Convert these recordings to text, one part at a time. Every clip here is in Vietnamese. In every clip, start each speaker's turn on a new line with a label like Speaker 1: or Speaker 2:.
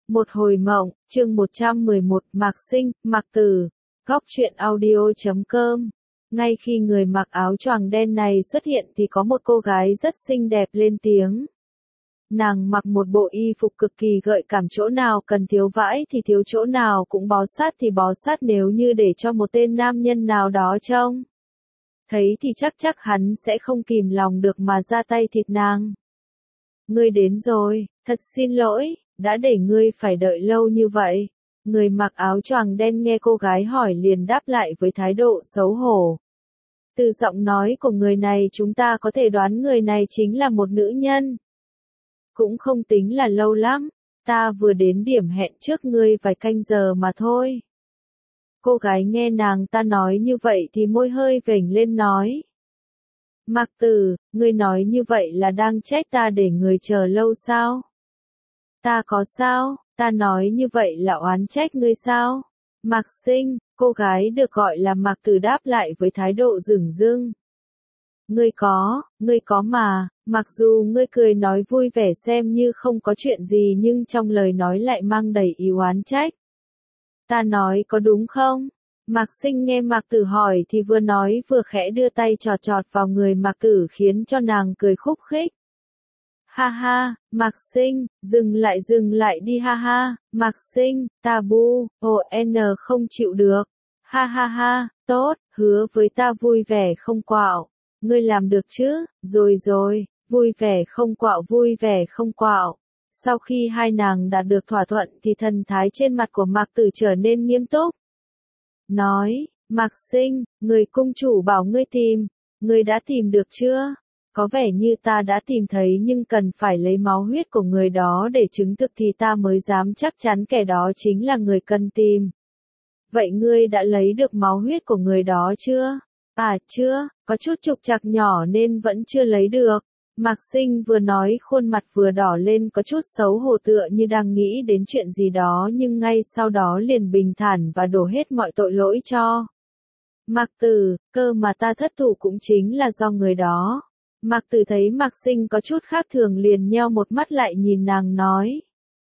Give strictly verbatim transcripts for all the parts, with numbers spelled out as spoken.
Speaker 1: Một hồi mộng, chương một trăm mười một, Mạc Sinh, Mạc Tử, góc truyện audio chấm com. Ngay khi người mặc áo choàng đen này xuất hiện thì có một cô gái rất xinh đẹp lên tiếng. Nàng mặc một bộ y phục cực kỳ gợi cảm, chỗ nào cần thiếu vãi thì thiếu, chỗ nào cũng bó sát thì bó sát, nếu như để cho một tên nam nhân nào đó trông thấy thì chắc chắc hắn sẽ không kìm lòng được mà ra tay thịt nàng. Ngươi đến rồi, thật xin lỗi, đã để ngươi phải đợi lâu như vậy. Người mặc áo choàng đen nghe cô gái hỏi liền đáp lại với thái độ xấu hổ. Từ giọng nói của người này chúng ta có thể đoán người này chính là một nữ nhân. Cũng không tính là lâu lắm, ta vừa đến điểm hẹn trước ngươi vài canh giờ mà thôi. Cô gái nghe nàng ta nói như vậy thì môi hơi vểnh lên nói. Mạc Tử, ngươi nói như vậy là đang trách ta để người chờ lâu sao? Ta có sao, ta nói như vậy là oán trách ngươi sao? Mạc Sinh, cô gái được gọi là Mạc Tử đáp lại với thái độ dửng dưng. Ngươi có, ngươi có mà, mặc dù ngươi cười nói vui vẻ xem như không có chuyện gì nhưng trong lời nói lại mang đầy ý oán trách. Ta nói có đúng không? Mạc Sinh nghe Mạc Tử hỏi thì vừa nói vừa khẽ đưa tay chọt chọt vào người Mạc Tử khiến cho nàng cười khúc khích. Ha ha, Mạc Sinh, dừng lại dừng lại đi ha ha, Mạc Sinh, ta bu, ồ n không chịu được. Ha ha ha, tốt, hứa với ta vui vẻ không quạo. Ngươi làm được chứ, rồi rồi, vui vẻ không quạo vui vẻ không quạo. Sau khi hai nàng đạt được thỏa thuận thì thần thái trên mặt của Mạc Tử trở nên nghiêm túc. Nói, Mạc Sinh, người cung chủ bảo ngươi tìm, ngươi đã tìm được chưa? Có vẻ như ta đã tìm thấy nhưng cần phải lấy máu huyết của người đó để chứng thực thì ta mới dám chắc chắn kẻ đó chính là người cần tìm. Vậy ngươi đã lấy được máu huyết của người đó chưa? À chưa, có chút trục trặc nhỏ nên vẫn chưa lấy được. Mạc Sinh vừa nói khuôn mặt vừa đỏ lên có chút xấu hổ tựa như đang nghĩ đến chuyện gì đó nhưng ngay sau đó liền bình thản và đổ hết mọi tội lỗi cho Mạc Tử, cơ mà ta thất thủ cũng chính là do người đó. Mạc Tử thấy Mạc Sinh có chút khác thường liền nheo một mắt lại nhìn nàng nói.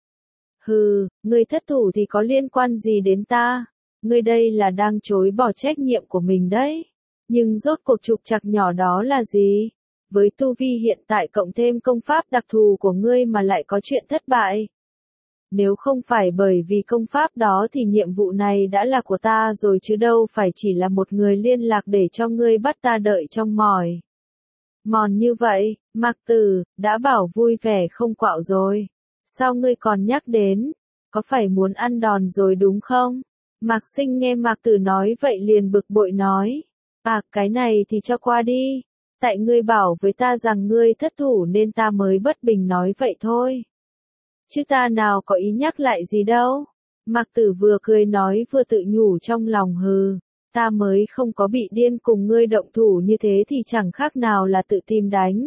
Speaker 1: Hừ, ngươi thất thủ thì có liên quan gì đến ta? Ngươi đây là đang chối bỏ trách nhiệm của mình đấy. Nhưng rốt cuộc trục trặc nhỏ đó là gì? Với tu vi hiện tại cộng thêm công pháp đặc thù của ngươi mà lại có chuyện thất bại. Nếu không phải bởi vì công pháp đó thì nhiệm vụ này đã là của ta rồi chứ đâu phải chỉ là một người liên lạc để cho ngươi bắt ta đợi trong mỏi. Mòn như vậy, Mạc Tử, đã bảo vui vẻ không quạo rồi. Sao ngươi còn nhắc đến? Có phải muốn ăn đòn rồi đúng không? Mạc Sinh nghe Mạc Tử nói vậy liền bực bội nói. À, cái này thì cho qua đi. Tại ngươi bảo với ta rằng ngươi thất thủ nên ta mới bất bình nói vậy thôi. Chứ ta nào có ý nhắc lại gì đâu. Mạc Tử vừa cười nói vừa tự nhủ trong lòng hừ. Ta mới không có bị điên cùng ngươi động thủ như thế thì chẳng khác nào là tự tìm đánh.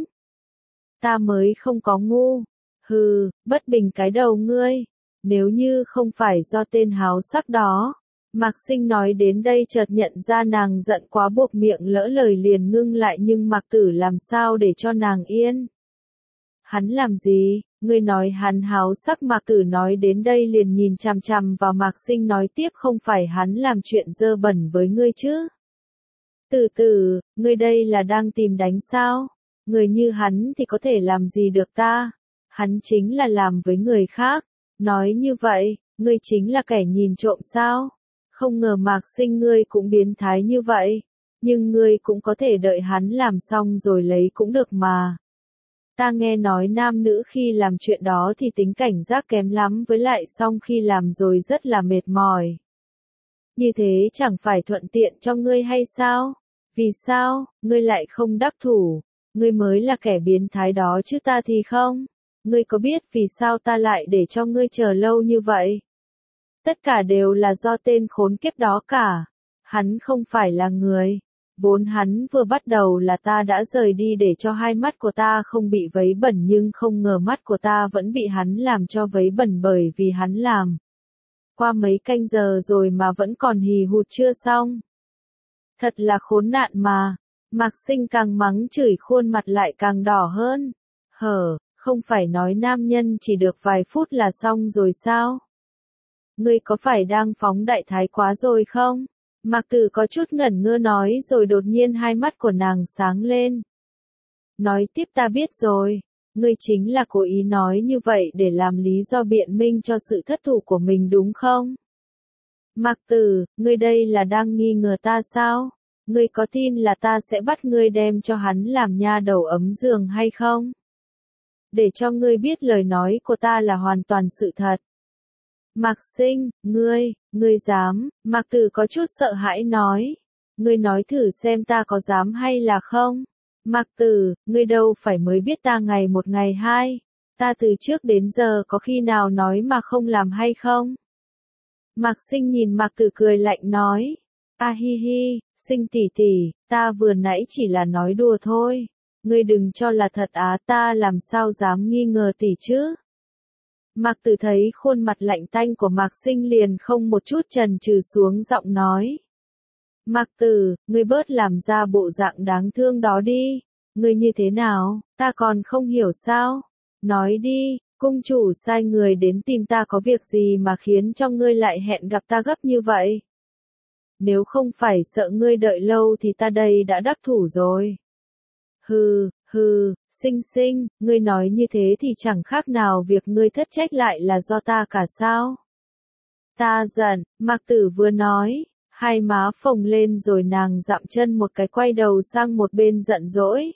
Speaker 1: Ta mới không có ngu. Hừ, bất bình cái đầu ngươi. Nếu như không phải do tên háo sắc đó. Mạc Sinh nói đến đây chợt nhận ra nàng giận quá buộc miệng lỡ lời liền ngưng lại nhưng Mạc Tử làm sao để cho nàng yên. Hắn làm gì? Ngươi nói hắn háo sắc. Mạc Tử nói đến đây liền nhìn chằm chằm vào Mạc Sinh nói tiếp không phải hắn làm chuyện dơ bẩn với ngươi chứ? Từ từ, ngươi đây là đang tìm đánh sao? Người như hắn thì có thể làm gì được ta? Hắn chính là làm với người khác. Nói như vậy, ngươi chính là kẻ nhìn trộm sao? Không ngờ Mạc Sinh ngươi cũng biến thái như vậy. Nhưng ngươi cũng có thể đợi hắn làm xong rồi lấy cũng được mà. Ta nghe nói nam nữ khi làm chuyện đó thì tính cảnh giác kém lắm với lại xong khi làm rồi rất là mệt mỏi. Như thế chẳng phải thuận tiện cho ngươi hay sao? Vì sao, ngươi lại không đắc thủ? Ngươi mới là kẻ biến thái đó chứ ta thì không. Ngươi có biết vì sao ta lại để cho ngươi chờ lâu như vậy? Tất cả đều là do tên khốn kiếp đó cả. Hắn không phải là người. Vốn hắn vừa bắt đầu là ta đã rời đi để cho hai mắt của ta không bị vấy bẩn nhưng không ngờ mắt của ta vẫn bị hắn làm cho vấy bẩn bởi vì hắn làm. Qua mấy canh giờ rồi mà vẫn còn hì hụt chưa xong. Thật là khốn nạn mà. Mạc Sinh càng mắng chửi khuôn mặt lại càng đỏ hơn. Hở, không phải nói nam nhân chỉ được vài phút là xong rồi sao? ngươi có phải đang phóng đại thái quá rồi không? Mạc Tử có chút ngẩn ngơ nói rồi đột nhiên hai mắt của nàng sáng lên. Nói tiếp ta biết rồi, ngươi chính là cố ý nói như vậy để làm lý do biện minh cho sự thất thủ của mình đúng không? Mạc Tử, ngươi đây là đang nghi ngờ ta sao? Ngươi có tin là ta sẽ bắt ngươi đem cho hắn làm nha đầu ấm giường hay không? Để cho ngươi biết lời nói của ta là hoàn toàn sự thật. Mạc Sinh, ngươi, ngươi dám, Mạc Tử có chút sợ hãi nói. Ngươi nói thử xem ta có dám hay là không? Mạc Tử, ngươi đâu phải mới biết ta ngày một ngày hai. Ta từ trước đến giờ có khi nào nói mà không làm hay không? Mạc Sinh nhìn Mạc Tử cười lạnh nói. A hi hi, Sinh tỷ tỷ, ta vừa nãy chỉ là nói đùa thôi. Ngươi đừng cho là thật á, ta làm sao dám nghi ngờ tỷ chứ? Mạc Tử thấy khuôn mặt lạnh tanh của Mạc Sinh liền không một chút chần chừ xuống giọng nói. Mạc Tử, ngươi bớt làm ra bộ dạng đáng thương đó đi. Ngươi như thế nào, ta còn không hiểu sao? Nói đi, cung chủ sai người đến tìm ta có việc gì mà khiến cho ngươi lại hẹn gặp ta gấp như vậy? Nếu không phải sợ ngươi đợi lâu thì ta đây đã đắc thủ rồi. Hừ, hừ, Sinh Sinh, ngươi nói như thế thì chẳng khác nào việc ngươi thất trách lại là do ta cả sao? Ta giận, Mạc Tử vừa nói, hai má phồng lên rồi nàng dậm chân một cái quay đầu sang một bên giận dỗi.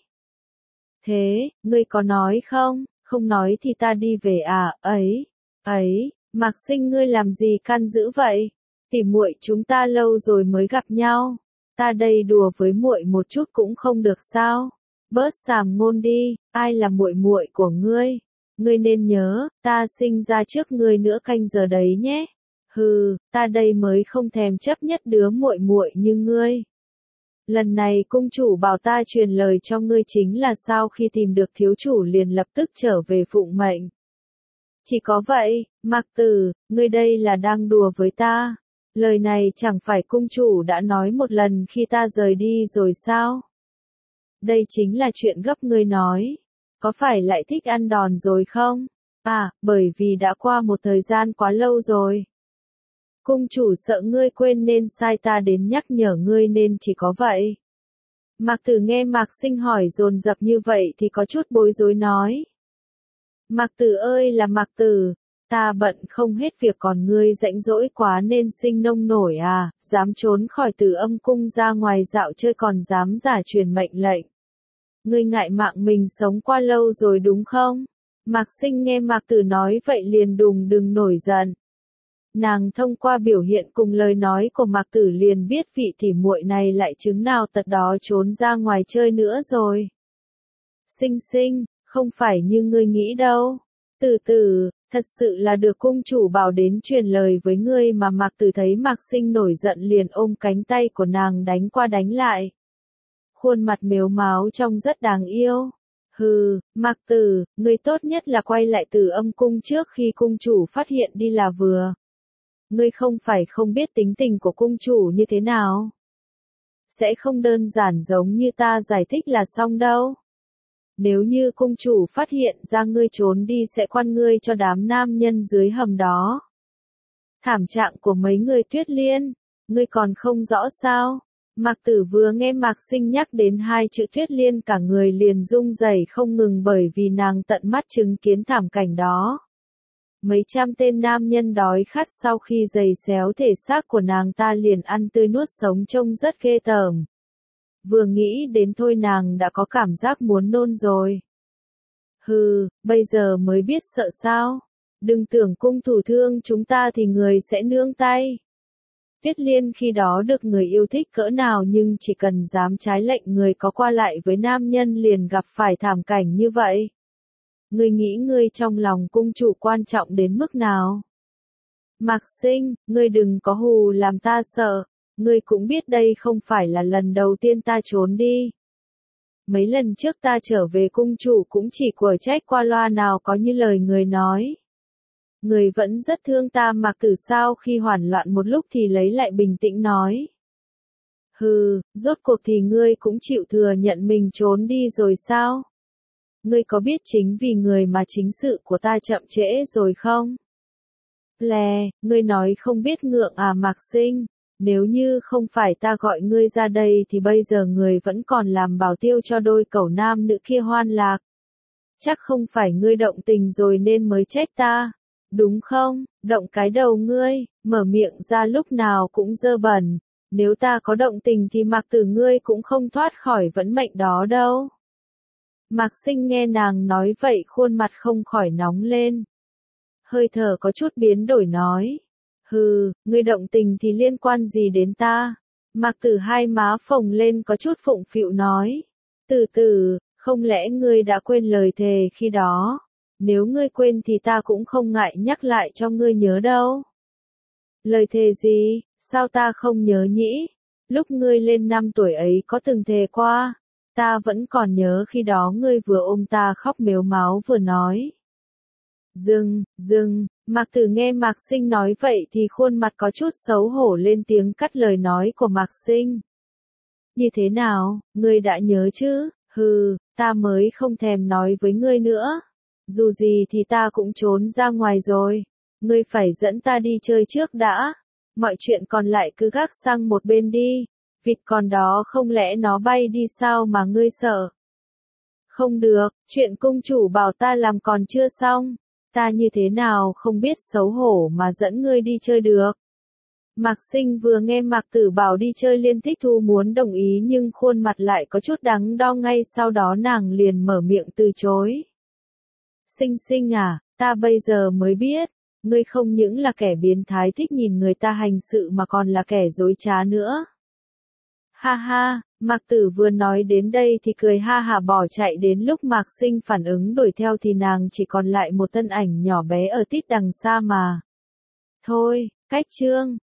Speaker 1: Thế, ngươi có nói không? Không nói thì ta đi về à? Ấy, ấy, Mạc Sinh ngươi làm gì can dữ vậy? Tỉ muội chúng ta lâu rồi mới gặp nhau, ta đây đùa với muội một chút cũng không được sao? Bớt sàm ngôn đi, ai là muội muội của ngươi? Ngươi nên nhớ, ta sinh ra trước ngươi nữa canh giờ đấy nhé. Hừ, ta đây mới không thèm chấp nhất đứa muội muội như ngươi. Lần này cung chủ bảo ta truyền lời cho ngươi chính là sau khi tìm được thiếu chủ liền lập tức trở về phụng mệnh. Chỉ có vậy, Mạc Tử, ngươi đây là đang đùa với ta. Lời này chẳng phải cung chủ đã nói một lần khi ta rời đi rồi sao? Đây chính là chuyện gấp ngươi nói. Có phải lại thích ăn đòn rồi không? À, bởi vì đã qua một thời gian quá lâu rồi. Cung chủ sợ ngươi quên nên sai ta đến nhắc nhở ngươi nên chỉ có vậy. Mạc Tử nghe Mạc Sinh hỏi dồn dập như vậy thì có chút bối rối nói. Mạc Tử ơi là Mạc Tử, ta bận không hết việc còn ngươi rãnh rỗi quá nên sinh nông nổi à, dám trốn khỏi Tử Âm cung ra ngoài dạo chơi còn dám giả truyền mệnh lệnh. Ngươi ngại mạng mình sống qua lâu rồi đúng không? Mạc Sinh nghe Mạc Tử nói vậy liền đùng đừng nổi giận. Nàng thông qua biểu hiện cùng lời nói của Mạc Tử liền biết vị tỉ muội này lại chứng nào tật đó trốn ra ngoài chơi nữa rồi. Sinh Sinh, không phải như ngươi nghĩ đâu. Từ từ, thật sự là được cung chủ bảo đến truyền lời với ngươi mà. Mạc Tử thấy Mạc Sinh nổi giận liền ôm cánh tay của nàng đánh qua đánh lại. Khuôn mặt mếu máo trông rất đáng yêu. Hừ, Mạc Tử, ngươi tốt nhất là quay lại Tử Âm cung trước khi cung chủ phát hiện đi là vừa. Ngươi không phải không biết tính tình của cung chủ như thế nào. Sẽ không đơn giản giống như ta giải thích là xong đâu. Nếu như cung chủ phát hiện ra ngươi trốn đi sẽ quan ngươi cho đám nam nhân dưới hầm đó. Thảm trạng của mấy người Tuyết Liên, ngươi còn không rõ sao? Mạc Tử vừa nghe Mạc Sinh nhắc đến hai chữ Tuyết Liên cả người liền rung rẩy không ngừng bởi vì nàng tận mắt chứng kiến thảm cảnh đó. Mấy trăm tên nam nhân đói khát sau khi giày xéo thể xác của nàng ta liền ăn tươi nuốt sống trông rất ghê tởm. Vừa nghĩ đến thôi nàng đã có cảm giác muốn nôn rồi. Hừ, bây giờ mới biết sợ sao? Đừng tưởng cung thủ thương chúng ta thì người sẽ nương tay. Tuyết Liên khi đó được người yêu thích cỡ nào nhưng chỉ cần dám trái lệnh người có qua lại với nam nhân liền gặp phải thảm cảnh như vậy. Ngươi nghĩ ngươi trong lòng cung chủ quan trọng đến mức nào? Mạc Sinh, ngươi đừng có hù làm ta sợ, ngươi cũng biết đây không phải là lần đầu tiên ta trốn đi. Mấy lần trước ta trở về cung chủ cũng chỉ quở trách qua loa nào có như lời người nói. Người vẫn rất thương ta. Mạc Tử sao khi hoảng loạn một lúc thì lấy lại bình tĩnh nói. Hừ, rốt cuộc thì ngươi cũng chịu thừa nhận mình trốn đi rồi sao? Ngươi có biết chính vì người mà chính sự của ta chậm trễ rồi không? Lè, ngươi nói không biết ngượng à Mạc Sinh, nếu như không phải ta gọi ngươi ra đây thì bây giờ ngươi vẫn còn làm bảo tiêu cho đôi cẩu nam nữ kia hoan lạc. Chắc không phải ngươi động tình rồi nên mới trách ta, đúng không? Động cái đầu ngươi, mở miệng ra lúc nào cũng dơ bẩn, nếu ta có động tình thì Mạc Tử ngươi cũng không thoát khỏi vận mệnh đó đâu. Mạc Sinh nghe nàng nói vậy khuôn mặt không khỏi nóng lên. Hơi thở có chút biến đổi nói. Hừ, ngươi động tình thì liên quan gì đến ta? Mạc Tử hai má phồng lên có chút phụng phịu nói. Từ từ, không lẽ ngươi đã quên lời thề khi đó? Nếu ngươi quên thì ta cũng không ngại nhắc lại cho ngươi nhớ đâu. Lời thề gì, sao ta không nhớ nhỉ? Lúc ngươi lên năm tuổi ấy có từng thề qua. Ta vẫn còn nhớ khi đó ngươi vừa ôm ta khóc mếu máo vừa nói. Dừng, dừng, Mạc Tử nghe Mạc Sinh nói vậy thì khuôn mặt có chút xấu hổ lên tiếng cắt lời nói của Mạc Sinh. Như thế nào, ngươi đã nhớ chứ? Hừ, ta mới không thèm nói với ngươi nữa. Dù gì thì ta cũng trốn ra ngoài rồi. Ngươi phải dẫn ta đi chơi trước đã. Mọi chuyện còn lại cứ gác sang một bên đi. Vịt con đó không lẽ nó bay đi sao mà ngươi sợ? Không được, chuyện cung chủ bảo ta làm còn chưa xong. Ta như thế nào không biết xấu hổ mà dẫn ngươi đi chơi được. Mạc Sinh vừa nghe Mạc Tử bảo đi chơi Liên Thích Thu muốn đồng ý nhưng khuôn mặt lại có chút đắn đo ngay sau đó nàng liền mở miệng từ chối. Sinh Sinh à, ta bây giờ mới biết, ngươi không những là kẻ biến thái thích nhìn người ta hành sự mà còn là kẻ dối trá nữa. Ha ha, Mạc Tử vừa nói đến đây thì cười ha hả bỏ chạy đến lúc Mạc Sinh phản ứng đuổi theo thì nàng chỉ còn lại một thân ảnh nhỏ bé ở tít đằng xa mà. Thôi, cách chương.